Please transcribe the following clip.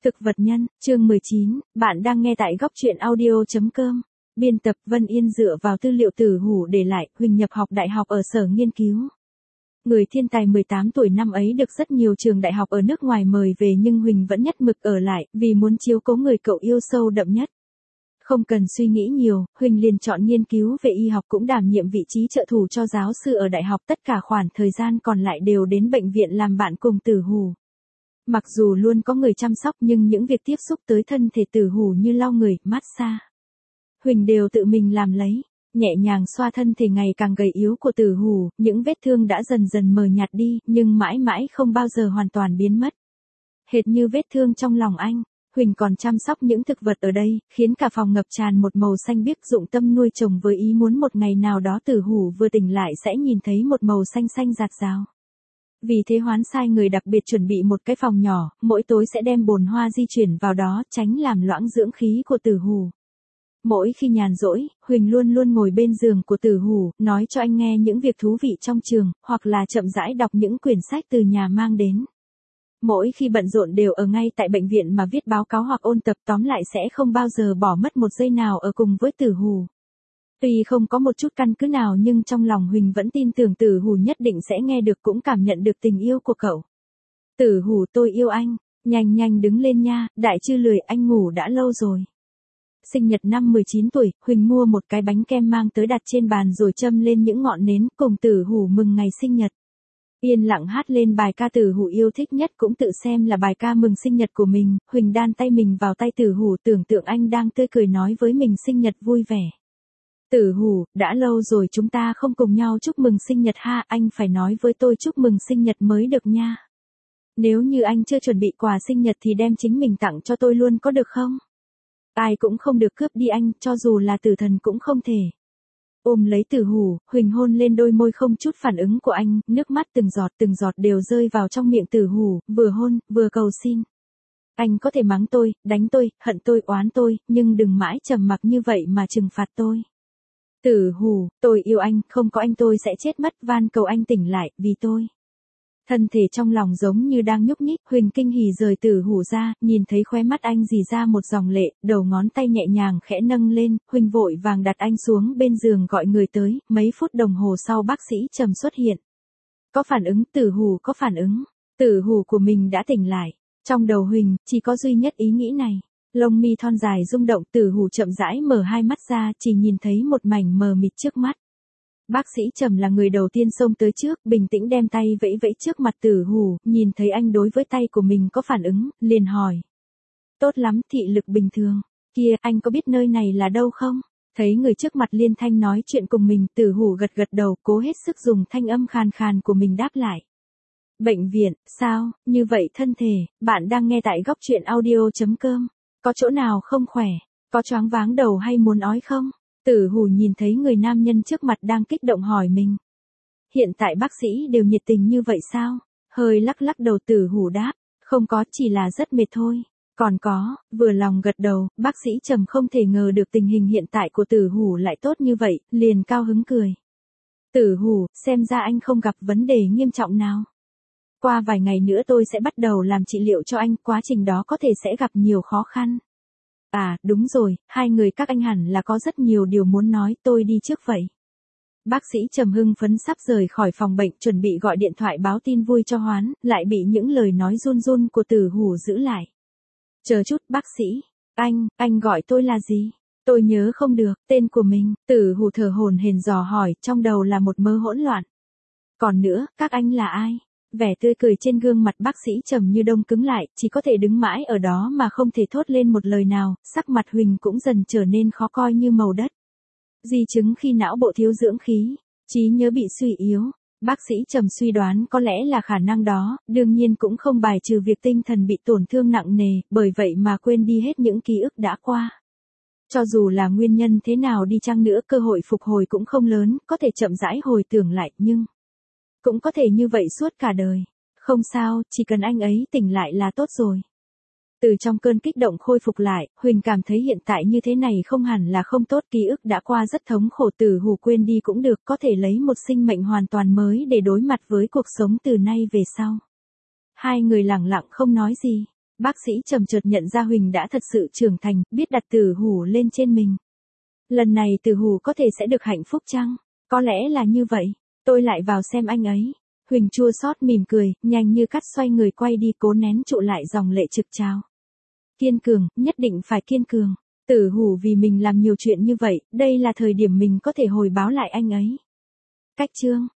Thực vật nhân, chương 19, bạn đang nghe tại góc truyện audio.com. Biên tập Vân Yên dựa vào tư liệu Tử Hủ để lại, Huỳnh nhập học đại học ở Sở Nghiên cứu. Người thiên tài 18 tuổi năm ấy được rất nhiều trường đại học ở nước ngoài mời về nhưng Huỳnh vẫn nhất mực ở lại, vì muốn chiếu cố người cậu yêu sâu đậm nhất. Không cần suy nghĩ nhiều, Huỳnh liền chọn nghiên cứu về y học cũng đảm nhiệm vị trí trợ thủ cho giáo sư ở đại học, tất cả khoảng thời gian còn lại đều đến bệnh viện làm bạn cùng Tử Hủ. Mặc dù luôn có người chăm sóc nhưng những việc tiếp xúc tới thân thể Tử Hủ như lau người, massage, Huỳnh đều tự mình làm lấy, nhẹ nhàng xoa thân thể ngày càng gầy yếu của Tử Hủ, những vết thương đã dần dần mờ nhạt đi, nhưng mãi mãi không bao giờ hoàn toàn biến mất. Hệt như vết thương trong lòng anh, Huỳnh còn chăm sóc những thực vật ở đây, khiến cả phòng ngập tràn một màu xanh biếc, dụng tâm nuôi trồng với ý muốn một ngày nào đó Tử Hủ vừa tỉnh lại sẽ nhìn thấy một màu xanh xanh rạt rào. Vì thế Hoán sai người đặc biệt chuẩn bị một cái phòng nhỏ, mỗi tối sẽ đem bồn hoa di chuyển vào đó, tránh làm loãng dưỡng khí của Tử Hủ. Mỗi khi nhàn rỗi, Huỳnh luôn luôn ngồi bên giường của Tử Hủ, nói cho anh nghe những việc thú vị trong trường, hoặc là chậm rãi đọc những quyển sách từ nhà mang đến. Mỗi khi bận rộn đều ở ngay tại bệnh viện mà viết báo cáo hoặc ôn tập, tóm lại sẽ không bao giờ bỏ mất một giây nào ở cùng với Tử Hủ. Tuy không có một chút căn cứ nào nhưng trong lòng Huỳnh vẫn tin tưởng Tử Hủ nhất định sẽ nghe được cũng cảm nhận được tình yêu của cậu. Tử Hủ, tôi yêu anh, nhanh nhanh đứng lên nha, đại chưa lười, anh ngủ đã lâu rồi. Sinh nhật năm 19 tuổi, Huỳnh mua một cái bánh kem mang tới đặt trên bàn rồi châm lên những ngọn nến, cùng Tử Hủ mừng ngày sinh nhật. Yên lặng hát lên bài ca Tử Hủ yêu thích nhất, cũng tự xem là bài ca mừng sinh nhật của mình. Huỳnh đan tay mình vào tay Tử Hủ, tưởng tượng anh đang tươi cười nói với mình sinh nhật vui vẻ. Tử Hủ, đã lâu rồi chúng ta không cùng nhau chúc mừng sinh nhật ha, anh phải nói với tôi chúc mừng sinh nhật mới được nha. Nếu như anh chưa chuẩn bị quà sinh nhật thì đem chính mình tặng cho tôi luôn có được không? Ai cũng không được cướp đi anh, cho dù là tử thần cũng không thể. Ôm lấy Tử Hủ, Huỳnh hôn lên đôi môi không chút phản ứng của anh, nước mắt từng giọt đều rơi vào trong miệng Tử Hủ, vừa hôn, vừa cầu xin. Anh có thể mắng tôi, đánh tôi, hận tôi, oán tôi, nhưng đừng mãi trầm mặc như vậy mà trừng phạt tôi. Tử Hủ, tôi yêu anh, không có anh tôi sẽ chết mất, van cầu anh tỉnh lại, vì tôi. Thân thể trong lòng giống như đang nhúc nhích, Huỳnh kinh hỉ rời Tử Hủ ra, nhìn thấy khóe mắt anh rỉ ra một dòng lệ, đầu ngón tay nhẹ nhàng khẽ nâng lên, Huỳnh vội vàng đặt anh xuống bên giường gọi người tới, mấy phút đồng hồ sau bác sĩ Trầm xuất hiện. Có phản ứng, Tử Hủ có phản ứng, Tử Hủ của mình đã tỉnh lại. Trong đầu Huỳnh, chỉ có duy nhất ý nghĩ này. Lông mi thon dài rung động, Tử Hủ chậm rãi mở hai mắt ra, chỉ nhìn thấy một mảnh mờ mịt trước mắt. Bác sĩ Trầm là người đầu tiên xông tới trước, bình tĩnh đem tay vẫy vẫy trước mặt Tử Hủ, nhìn thấy anh đối với tay của mình có phản ứng, liền hỏi. Tốt lắm, thị lực bình thường. Kia, anh có biết nơi này là đâu không? Thấy người trước mặt liên thanh nói chuyện cùng mình, Tử Hủ gật gật đầu, cố hết sức dùng thanh âm khàn khàn của mình đáp lại. Bệnh viện, sao, như vậy thân thể, bạn đang nghe tại góc truyện audio.com. Có chỗ nào không khỏe? Có choáng váng đầu hay muốn ói không? Tử Hủ nhìn thấy người nam nhân trước mặt đang kích động hỏi mình. Hiện tại bác sĩ đều nhiệt tình như vậy sao? Hơi lắc lắc đầu, Tử Hủ đáp. Không có, chỉ là rất mệt thôi. Còn có, vừa lòng gật đầu, bác sĩ Trầm không thể ngờ được tình hình hiện tại của Tử Hủ lại tốt như vậy, liền cao hứng cười. Tử Hủ, xem ra anh không gặp vấn đề nghiêm trọng nào. Qua vài ngày nữa tôi sẽ bắt đầu làm trị liệu cho anh, quá trình đó có thể sẽ gặp nhiều khó khăn. À, đúng rồi, hai người các anh hẳn là có rất nhiều điều muốn nói, tôi đi trước vậy. Bác sĩ Trầm hưng phấn sắp rời khỏi phòng bệnh, chuẩn bị gọi điện thoại báo tin vui cho Hoán, lại bị những lời nói run run của Tử Hủ giữ lại. Chờ chút, bác sĩ, anh gọi tôi là gì? Tôi nhớ không được, tên của mình. Tử Hủ thở hổn hển dò hỏi, trong đầu là một mớ hỗn loạn. Còn nữa, các anh là ai? Vẻ tươi cười trên gương mặt bác sĩ Trầm như đông cứng lại, chỉ có thể đứng mãi ở đó mà không thể thốt lên một lời nào, sắc mặt Huỳnh cũng dần trở nên khó coi như màu đất. Di chứng khi não bộ thiếu dưỡng khí, trí nhớ bị suy yếu, bác sĩ Trầm suy đoán có lẽ là khả năng đó, đương nhiên cũng không bài trừ việc tinh thần bị tổn thương nặng nề, bởi vậy mà quên đi hết những ký ức đã qua. Cho dù là nguyên nhân thế nào đi chăng nữa, cơ hội phục hồi cũng không lớn, có thể chậm rãi hồi tưởng lại, nhưng cũng có thể như vậy suốt cả đời. Không sao, chỉ cần anh ấy tỉnh lại là tốt rồi. Từ trong cơn kích động khôi phục lại, Huỳnh cảm thấy hiện tại như thế này không hẳn là không tốt, ký ức đã qua rất thống khổ, Tử Hủ quên đi cũng được, có thể lấy một sinh mệnh hoàn toàn mới để đối mặt với cuộc sống từ nay về sau. Hai người lặng lặng không nói gì. Bác sĩ trầm chợt nhận ra Huỳnh đã thật sự trưởng thành, biết đặt Tử Hủ lên trên mình. Lần này Tử Hủ có thể sẽ được hạnh phúc chăng? Có lẽ là như vậy. Tôi lại vào xem anh ấy. Huỳnh chua xót mỉm cười, nhanh như cắt xoay người quay đi cố nén trụ lại dòng lệ trực trào. Kiên cường, nhất định phải kiên cường. Tử Hủ vì mình làm nhiều chuyện như vậy, đây là thời điểm mình có thể hồi báo lại anh ấy. Cách chương